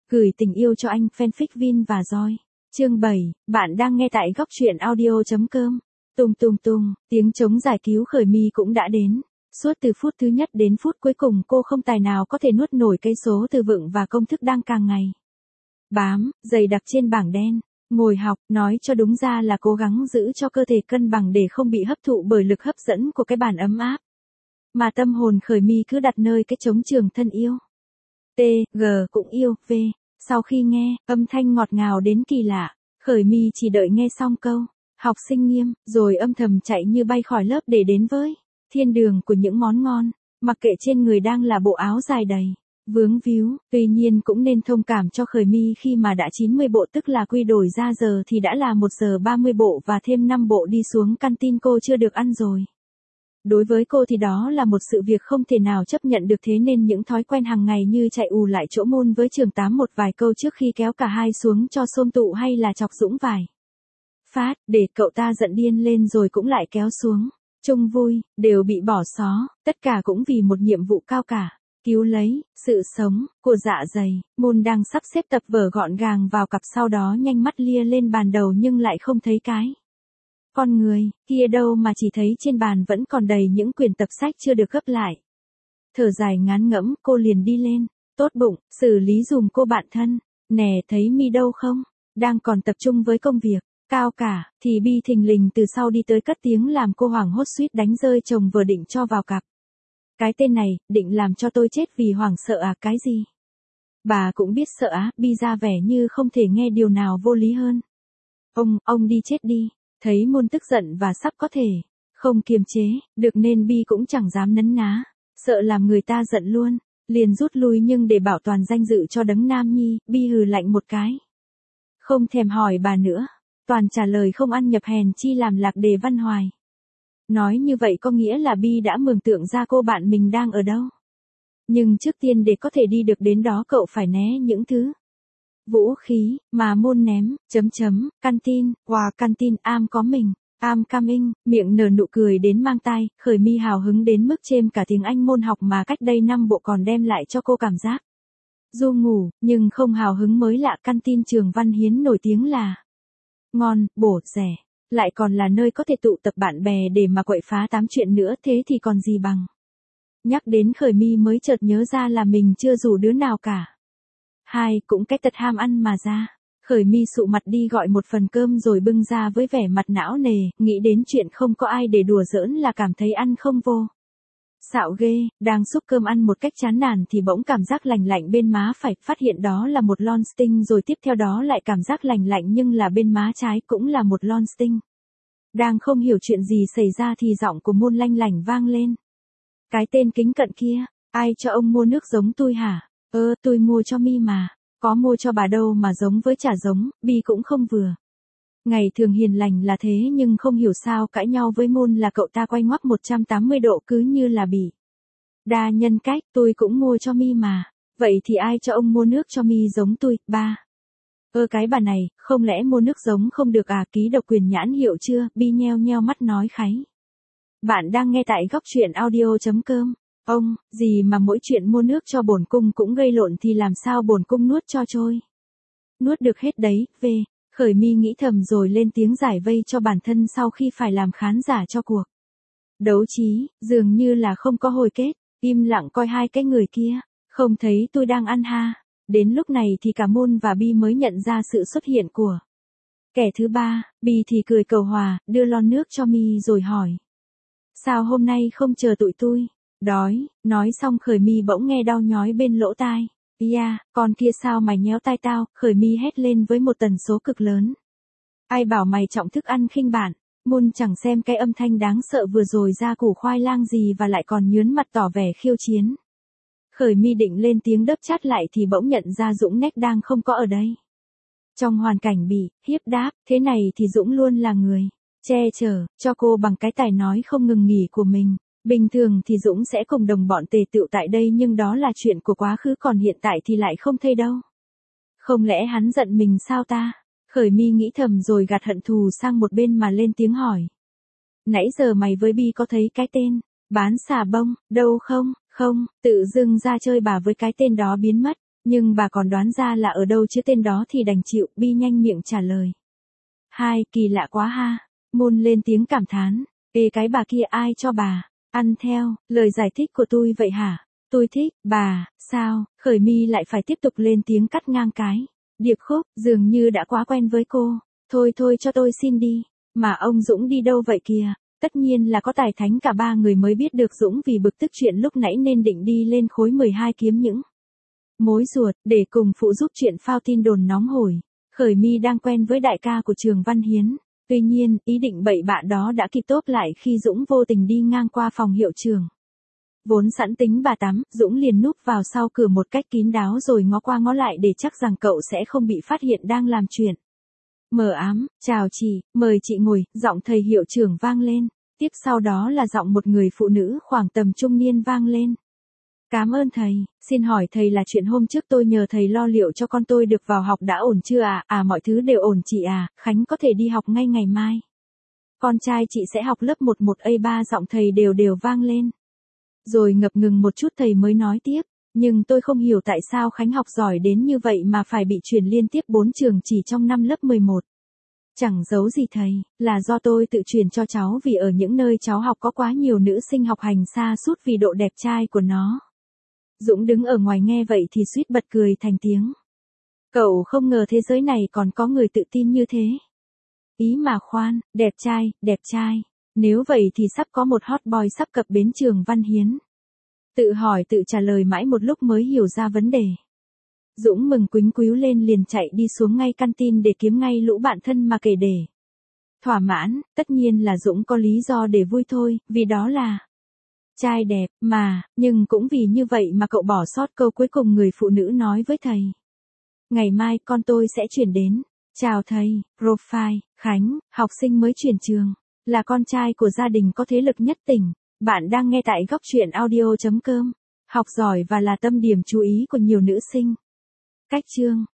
Gửi tình yêu cho anh fanfic Vin và Joy. Chương 7, bạn đang nghe tại góc truyện audio.com. Tùng tùng tùng, tiếng trống giải cứu Khởi My cũng đã đến. Suốt từ phút thứ nhất đến phút cuối cùng cô không tài nào có thể nuốt nổi cây số từ vựng và công thức đang càng ngày bám, dày đặc trên bảng đen. Ngồi học, nói cho đúng ra là cố gắng giữ cho cơ thể cân bằng để không bị hấp thụ bởi lực hấp dẫn của cái bàn ấm áp. Mà tâm hồn Khởi My cứ đặt nơi cái trống trường thân yêu. T, G cũng yêu, V. Sau khi nghe, âm thanh ngọt ngào đến kỳ lạ, Khởi My chỉ đợi nghe xong câu học sinh nghiêm, rồi âm thầm chạy như bay khỏi lớp để đến với thiên đường của những món ngon, mặc kệ trên người đang là bộ áo dài đầy vướng víu. Tuy nhiên cũng nên thông cảm cho Khởi My khi mà đã 90 bộ, tức là quy đổi ra giờ thì đã là 1 giờ 30 bộ và thêm 5 bộ đi xuống canteen cô chưa được ăn rồi. Đối với cô thì đó là một sự việc không thể nào chấp nhận được, thế nên những thói quen hàng ngày như chạy ù lại chỗ môn với trường 8 một vài câu trước khi kéo cả hai xuống cho xôm tụ, hay là chọc Dũng vài phát để cậu ta giận điên lên rồi cũng lại kéo xuống chung vui, đều bị bỏ xó, tất cả cũng vì một nhiệm vụ cao cả, cứu lấy sự sống của dạ dày. Môn đang sắp xếp tập vở gọn gàng vào cặp, sau đó nhanh mắt lia lên bàn đầu nhưng lại không thấy cái con người kia đâu, mà chỉ thấy trên bàn vẫn còn đầy những quyển tập sách chưa được gấp lại. Thở dài ngán ngẫm, cô liền đi lên, tốt bụng xử lý dùm cô bạn thân. Nè, thấy Mi đâu không? Đang còn tập trung với công việc cao cả, thì Bi thình lình từ sau đi tới cất tiếng làm cô hoảng hốt suýt đánh rơi chồng vừa định cho vào cặp. Cái tên này, định làm cho tôi chết vì hoảng sợ à? Cái gì? Bà cũng biết sợ á? Bi ra vẻ như không thể nghe điều nào vô lý hơn. Ông đi chết đi. Thấy Môn tức giận và sắp có thể không kiềm chế được nên Bi cũng chẳng dám nấn ná, sợ làm người ta giận luôn, liền rút lui. Nhưng để bảo toàn danh dự cho đấng nam nhi, Bi hừ lạnh một cái, không thèm hỏi bà nữa, toàn trả lời không ăn nhập, hèn chi làm lạc đề văn hoài. Nói như vậy có nghĩa là Bi đã mường tượng ra cô bạn mình đang ở đâu. Nhưng trước tiên để có thể đi được đến đó cậu phải né những thứ vũ khí mà Môn ném. Canteen, canteen, am có mình, am coming. Miệng nở nụ cười đến mang tai, Khởi My hào hứng đến mức chêm cả tiếng Anh môn học mà cách đây 5 bộ còn đem lại cho cô cảm giác du ngủ, nhưng không hào hứng mới lạ. Canteen trường Văn Hiến nổi tiếng là ngon, bổ, rẻ, lại còn là nơi có thể tụ tập bạn bè để mà quậy phá tám chuyện nữa, thế thì còn gì bằng. Nhắc đến Khởi My mới chợt nhớ ra là mình chưa rủ đứa nào cả. Hai, cũng cái tật ham ăn mà ra. Khởi My sụ mặt đi gọi một phần cơm rồi bưng ra với vẻ mặt não nề, nghĩ đến chuyện không có ai để đùa giỡn là cảm thấy ăn không vô xạo ghê. Đang xúc cơm ăn một cách chán nản thì bỗng cảm giác lành lạnh bên má phải, phát hiện đó là một lon sting, rồi tiếp theo đó lại cảm giác lành lạnh nhưng là bên má trái cũng là một lon sting. Đang không hiểu chuyện gì xảy ra thì giọng của Môn lanh lảnh vang lên. Cái tên kính cận kia, ai cho ông mua nước giống tôi hả? Tôi mua cho Mi mà, có mua cho bà đâu mà giống với chả giống. Bi cũng không vừa. Ngày thường hiền lành là thế nhưng không hiểu sao cãi nhau với Môn là cậu ta quay ngoắt 180 độ, cứ như là bị đa nhân cách. Tôi cũng mua cho Mi mà, vậy thì ai cho ông mua nước cho Mi giống tôi? Ba. Cái bà này, không lẽ mua nước giống không được à? Ký độc quyền nhãn hiệu chưa? Bi nheo nheo mắt nói kháy. Bạn đang nghe tại góc truyện audio.com. Gì mà mỗi chuyện mua nước cho bổn cung cũng gây lộn thì làm sao bổn cung nuốt cho trôi? Nuốt được hết đấy, V. Khởi My nghĩ thầm rồi lên tiếng giải vây cho bản thân sau khi phải làm khán giả cho cuộc đấu trí, dường như là không có hồi kết, im lặng coi hai cái người kia, không thấy tôi đang ăn ha. Đến lúc này thì cả Môn và Bi mới nhận ra sự xuất hiện của kẻ thứ ba. Bi thì cười cầu hòa, đưa lon nước cho Mi rồi hỏi. Sao hôm nay không chờ tụi tôi? Đói. Nói xong Khởi My bỗng nghe đau nhói bên lỗ tai. Con kia sao mày nhéo tai tao? Khởi My hét lên với một tần số cực lớn. Ai bảo mày trọng thức ăn khinh bạn? Môn chẳng xem cái âm thanh đáng sợ vừa rồi ra củ khoai lang gì và lại còn nhớn mặt tỏ vẻ khiêu chiến. Khởi My định lên tiếng đớp chát lại thì bỗng nhận ra Dũng Nách đang không có ở đây. Trong hoàn cảnh bị hiếp đáp thế này thì Dũng luôn là người che chở cho cô bằng cái tài nói không ngừng nghỉ của mình. Bình thường thì Dũng sẽ cùng đồng bọn tề tựu tại đây, nhưng đó là chuyện của quá khứ, còn hiện tại thì lại không thấy đâu. Không lẽ hắn giận mình sao ta? Khởi My nghĩ thầm rồi gạt hận thù sang một bên mà lên tiếng hỏi. Nãy giờ mày với Bi có thấy cái tên bán xà bông đâu không? Không, tự dưng ra chơi bà với cái tên đó biến mất. Nhưng bà còn đoán ra là ở đâu chứ tên đó thì đành chịu, Bi nhanh miệng trả lời. Hai, kỳ lạ quá ha. Moon lên tiếng cảm thán. Ê cái bà kia ai cho bà ăn theo, lời giải thích của tôi vậy hả? Tôi thích, bà, sao? Khởi My lại phải tiếp tục lên tiếng cắt ngang cái. Điệp Khúc, dường như đã quá quen với cô. Thôi thôi cho tôi xin đi. Mà ông Dũng đi đâu vậy kìa? Tất nhiên là có tài thánh cả ba người mới biết được Dũng vì bực tức chuyện lúc nãy nên định đi lên khối 12 kiếm những mối ruột, để cùng phụ giúp chuyện phao tin đồn nóng hổi. Khởi My đang quen với đại ca của Trường Văn Hiến. Tuy nhiên, ý định bậy bạ đó đã kịp tốp lại khi Dũng vô tình đi ngang qua phòng hiệu trưởng. Vốn sẵn tính bà tắm, Dũng liền núp vào sau cửa một cách kín đáo rồi ngó qua ngó lại để chắc rằng cậu sẽ không bị phát hiện đang làm chuyện mờ ám. Chào chị, mời chị ngồi, giọng thầy hiệu trưởng vang lên. Tiếp sau đó là giọng một người phụ nữ khoảng tầm trung niên vang lên. Cảm ơn thầy, xin hỏi thầy là chuyện hôm trước tôi nhờ thầy lo liệu cho con tôi được vào học đã ổn chưa ạ? À mọi thứ đều ổn chị à, Khánh có thể đi học ngay ngày mai. Con trai chị sẽ học lớp 11A3, giọng thầy đều đều vang lên. Rồi ngập ngừng một chút thầy mới nói tiếp, nhưng tôi không hiểu tại sao Khánh học giỏi đến như vậy mà phải bị chuyển liên tiếp 4 trường chỉ trong năm lớp 11. Chẳng giấu gì thầy, là do tôi tự chuyển cho cháu vì ở những nơi cháu học có quá nhiều nữ sinh học hành xa sút vì độ đẹp trai của nó. Dũng đứng ở ngoài nghe vậy thì suýt bật cười thành tiếng. Cậu không ngờ thế giới này còn có người tự tin như thế. Ý mà khoan, đẹp trai. Nếu vậy thì sắp có một hot boy sắp cập bến Trường Văn Hiến. Tự hỏi tự trả lời mãi một lúc mới hiểu ra vấn đề. Dũng mừng quính quíu lên liền chạy đi xuống ngay căn tin để kiếm ngay lũ bạn thân mà kể để thỏa mãn. Tất nhiên là Dũng có lý do để vui thôi, vì đó là trai đẹp mà, nhưng cũng vì như vậy mà cậu bỏ sót câu cuối cùng người phụ nữ nói với thầy. Ngày mai con tôi sẽ chuyển đến. Chào thầy, profile, Khánh, học sinh mới chuyển trường, là con trai của gia đình có thế lực nhất tỉnh. Bạn đang nghe tại góc truyện audio.com. Học giỏi và là tâm điểm chú ý của nhiều nữ sinh. Cách chương